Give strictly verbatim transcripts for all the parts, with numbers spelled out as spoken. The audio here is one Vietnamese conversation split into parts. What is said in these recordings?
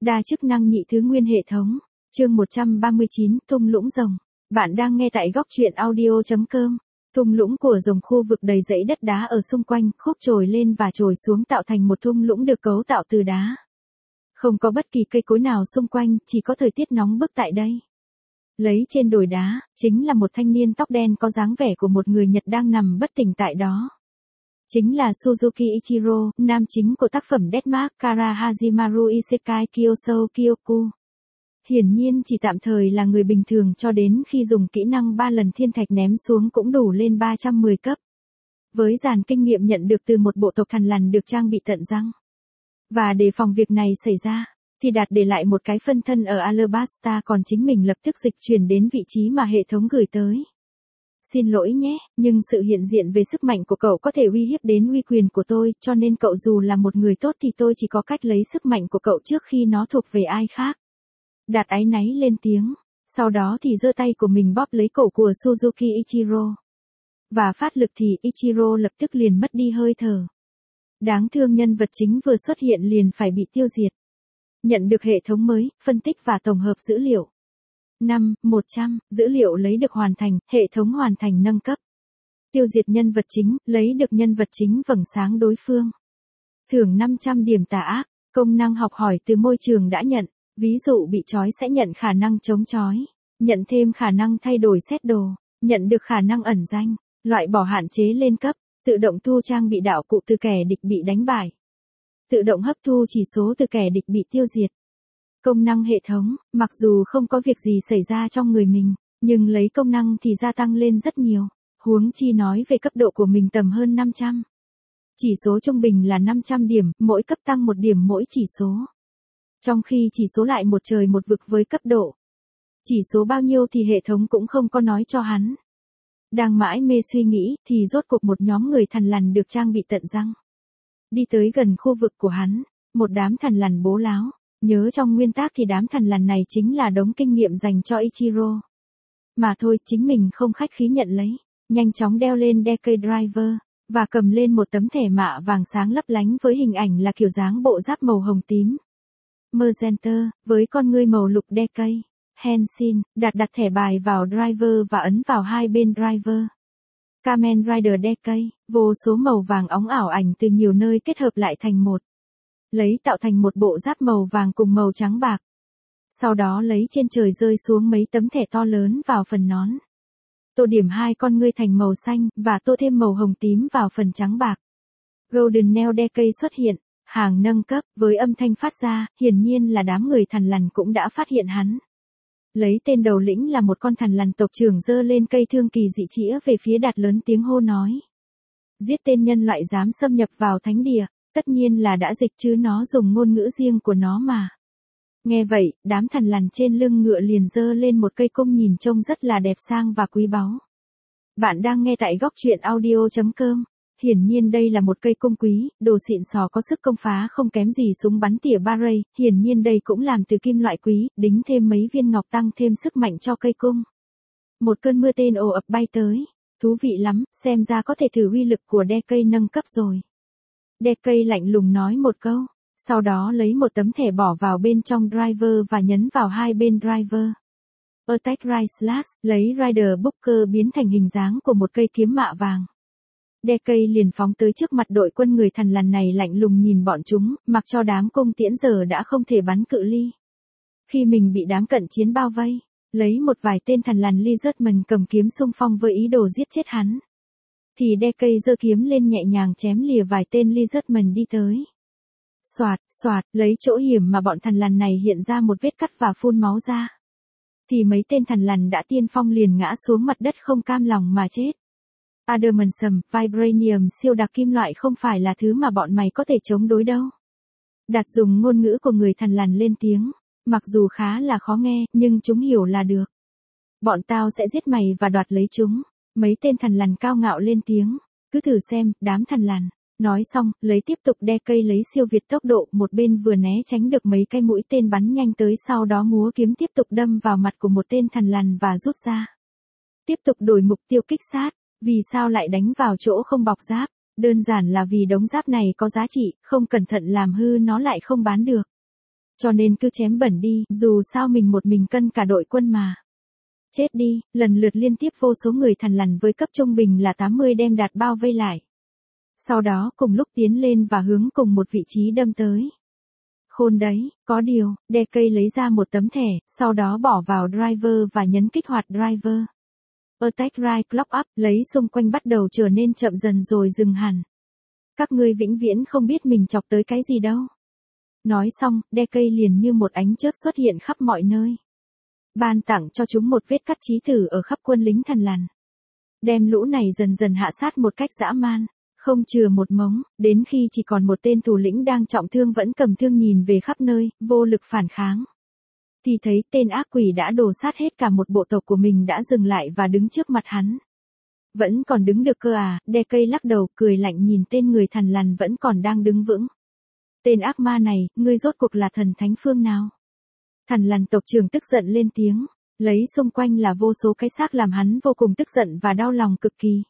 Đa chức năng nhị thứ nguyên hệ thống. Chương một trăm ba mươi chín, thung lũng rồng. Bạn đang nghe tại góc truyện audio chấm com. Thung lũng của rồng khu vực đầy dãy đất đá ở xung quanh, khúc trồi lên và trồi xuống tạo thành một thung lũng được cấu tạo từ đá. Không có bất kỳ cây cối nào xung quanh, chỉ có thời tiết nóng bức tại đây. Lấy trên đồi đá, chính là một thanh niên tóc đen có dáng vẻ của một người Nhật đang nằm bất tỉnh tại đó. Chính là Suzuki Ichiro, nam chính của tác phẩm Deathmark Kara Hajimaru Isekai Kyosou Kyoku. Hiển nhiên chỉ tạm thời là người bình thường cho đến khi dùng kỹ năng ba lần thiên thạch ném xuống cũng đủ lên ba trăm mười cấp. Với dàn kinh nghiệm nhận được từ một bộ tộc thằn lằn được trang bị tận răng. Và để phòng việc này xảy ra, thì Đạt để lại một cái phân thân ở Alabasta, còn chính mình lập tức dịch chuyển đến vị trí mà hệ thống gửi tới. Xin lỗi nhé, nhưng sự hiện diện về sức mạnh của cậu có thể uy hiếp đến uy quyền của tôi, cho nên cậu dù là một người tốt thì tôi chỉ có cách lấy sức mạnh của cậu trước khi nó thuộc về ai khác. Đạt áy náy lên tiếng, sau đó thì giơ tay của mình bóp lấy cổ của Suzuki Ichiro. Và phát lực thì Ichiro lập tức liền mất đi hơi thở. Đáng thương nhân vật chính vừa xuất hiện liền phải bị tiêu diệt. Nhận được hệ thống mới, phân tích và tổng hợp dữ liệu. năm, một trăm, dữ liệu lấy được hoàn thành, hệ thống hoàn thành nâng cấp. Tiêu diệt nhân vật chính, lấy được nhân vật chính vầng sáng đối phương. Thưởng năm trăm điểm tà ác, công năng học hỏi từ môi trường đã nhận, ví dụ bị trói sẽ nhận khả năng chống trói, nhận thêm khả năng thay đổi set đồ, nhận được khả năng ẩn danh, loại bỏ hạn chế lên cấp, tự động thu trang bị đạo cụ từ kẻ địch bị đánh bại. Tự động hấp thu chỉ số từ kẻ địch bị tiêu diệt. Công năng hệ thống, mặc dù không có việc gì xảy ra trong người mình, nhưng lấy công năng thì gia tăng lên rất nhiều, huống chi nói về cấp độ của mình tầm hơn năm trăm. Chỉ số trung bình là năm trăm điểm, mỗi cấp tăng một điểm mỗi chỉ số. Trong khi chỉ số lại một trời một vực với cấp độ. Chỉ số bao nhiêu thì hệ thống cũng không có nói cho hắn. Đang mãi mê suy nghĩ thì rốt cuộc một nhóm người thằn lằn được trang bị tận răng. Đi tới gần khu vực của hắn, một đám thằn lằn bố láo. Nhớ trong nguyên tác thì đám thằn lằn này chính là đống kinh nghiệm dành cho Ichiro. Mà thôi, chính mình không khách khí nhận lấy, nhanh chóng đeo lên Decade Driver, và cầm lên một tấm thẻ mạ vàng sáng lấp lánh với hình ảnh là kiểu dáng bộ giáp màu hồng tím. Magenta, với con ngươi màu lục Decade. Henshin, đặt đặt thẻ bài vào Driver và ấn vào hai bên Driver. Kamen Rider Decade, vô số màu vàng óng ảo ảnh từ nhiều nơi kết hợp lại thành một. Lấy tạo thành một bộ giáp màu vàng cùng màu trắng bạc. Sau đó lấy trên trời rơi xuống mấy tấm thẻ to lớn vào phần nón. Tô điểm hai con ngươi thành màu xanh, và tô thêm màu hồng tím vào phần trắng bạc. Golden Nail Decade xuất hiện, hàng nâng cấp, với âm thanh phát ra, hiển nhiên là đám người thằn lằn cũng đã phát hiện hắn. Lấy tên đầu lĩnh là một con thằn lằn tộc trưởng giơ lên cây thương kỳ dị chĩa về phía Đạt lớn tiếng hô nói. Giết tên nhân loại dám xâm nhập vào thánh địa. Tất nhiên là đã dịch chứ nó dùng ngôn ngữ riêng của nó mà. Nghe vậy, đám thằn lằn trên lưng ngựa liền giơ lên một cây cung nhìn trông rất là đẹp sang và quý báu. Bạn đang nghe tại góc truyện audio chấm com. Hiển nhiên đây là một cây cung quý, đồ xịn sò có sức công phá không kém gì súng bắn tỉa Barrey. Hiển nhiên đây cũng làm từ kim loại quý, đính thêm mấy viên ngọc tăng thêm sức mạnh cho cây cung. Một cơn mưa tên ồ ập bay tới. Thú vị lắm, xem ra có thể thử uy lực của Decade nâng cấp rồi. Decade lạnh lùng nói một câu, sau đó lấy một tấm thẻ bỏ vào bên trong Driver và nhấn vào hai bên Driver. Attack Right Slash, lấy Rider Booker biến thành hình dáng của một cây kiếm mạ vàng. Decade liền phóng tới trước mặt đội quân người thằn lằn này lạnh lùng nhìn bọn chúng, mặc cho đám cung tiễn giờ đã không thể bắn cự ly. Khi mình bị đám cận chiến bao vây, lấy một vài tên thằn lằn Lizardman cầm kiếm xung phong với ý đồ giết chết hắn. Thì Decade giơ kiếm lên nhẹ nhàng chém lìa vài tên Lizardman đi tới. Xoạt, xoạt, lấy chỗ hiểm mà bọn thằn lằn này hiện ra một vết cắt và phun máu ra. Thì mấy tên thằn lằn đã tiên phong liền ngã xuống mặt đất không cam lòng mà chết. Adamantium, Vibranium siêu đặc kim loại không phải là thứ mà bọn mày có thể chống đối đâu. Đạt dùng ngôn ngữ của người thằn lằn lên tiếng, mặc dù khá là khó nghe, nhưng chúng hiểu là được. Bọn tao sẽ giết mày và đoạt lấy chúng. Mấy tên thằn lằn cao ngạo lên tiếng, cứ thử xem, đám thằn lằn. Nói xong, lấy tiếp tục Decade lấy siêu việt tốc độ, một bên vừa né tránh được mấy cái mũi tên bắn nhanh tới, sau đó múa kiếm tiếp tục đâm vào mặt của một tên thằn lằn và rút ra. Tiếp tục đổi mục tiêu kích sát, vì sao lại đánh vào chỗ không bọc giáp? Đơn giản là vì đống giáp này có giá trị, không cẩn thận làm hư nó lại không bán được. Cho nên cứ chém bẩn đi, dù sao mình một mình cân cả đội quân mà. Chết đi, lần lượt liên tiếp vô số người thằn lằn với cấp trung bình là tám mươi đem đạt bao vây lại. Sau đó cùng lúc tiến lên và hướng cùng một vị trí đâm tới. Khôn đấy, có điều, Decay lấy ra một tấm thẻ, sau đó bỏ vào driver và nhấn kích hoạt driver. Attack right clock up, lấy xung quanh bắt đầu trở nên chậm dần rồi dừng hẳn. Các ngươi vĩnh viễn không biết mình chọc tới cái gì đâu. Nói xong, Decay liền như một ánh chớp xuất hiện khắp mọi nơi. Ban tặng cho chúng một vết cắt chí tử ở khắp quân lính thằn lằn. Đem lũ này dần dần hạ sát một cách dã man, không chừa một mống, đến khi chỉ còn một tên thủ lĩnh đang trọng thương vẫn cầm thương nhìn về khắp nơi, vô lực phản kháng. Thì thấy tên ác quỷ đã đổ sát hết cả một bộ tộc của mình đã dừng lại và đứng trước mặt hắn. Vẫn còn đứng được cơ à, Decay lắc đầu cười lạnh nhìn tên người thằn lằn vẫn còn đang đứng vững. Tên ác ma này, ngươi rốt cuộc là thần thánh phương nào? Thằn lằn tộc trưởng tức giận lên tiếng, lấy xung quanh là vô số cái xác làm hắn vô cùng tức giận và đau lòng cực kỳ.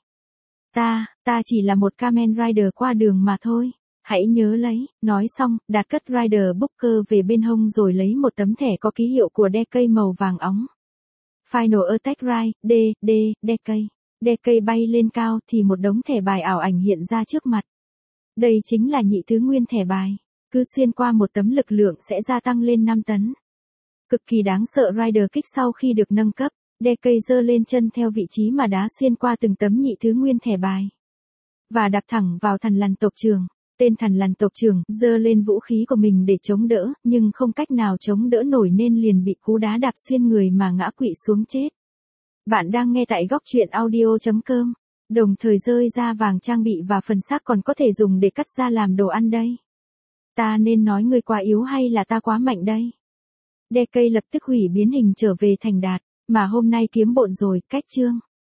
Ta, ta chỉ là một Kamen Rider qua đường mà thôi, hãy nhớ lấy, nói xong, Đạt cất Rider Booker về bên hông rồi lấy một tấm thẻ có ký hiệu của Decay màu vàng óng. Final Attack Right, D, D, Decay. Decay bay lên cao thì một đống thẻ bài ảo ảnh hiện ra trước mặt. Đây chính là nhị thứ nguyên thẻ bài, cứ xuyên qua một tấm lực lượng sẽ gia tăng lên năm tấn. Cực kỳ đáng sợ Rider kích sau khi được nâng cấp, Decay giơ lên chân theo vị trí mà đá xuyên qua từng tấm nhị thứ nguyên thẻ bài. Và đạp thẳng vào thằn lằn tộc trưởng. Tên thằn lằn tộc trưởng giơ lên vũ khí của mình để chống đỡ, nhưng không cách nào chống đỡ nổi nên liền bị cú đá đạp xuyên người mà ngã quỵ xuống chết. Bạn đang nghe tại góc truyện audio chấm com, đồng thời rơi ra vàng trang bị và phần xác còn có thể dùng để cắt ra làm đồ ăn đây. Ta nên nói ngươi quá yếu hay là ta quá mạnh đây? Decay lập tức hủy biến hình trở về thành Đạt, mà hôm nay kiếm bộn rồi, cách chương.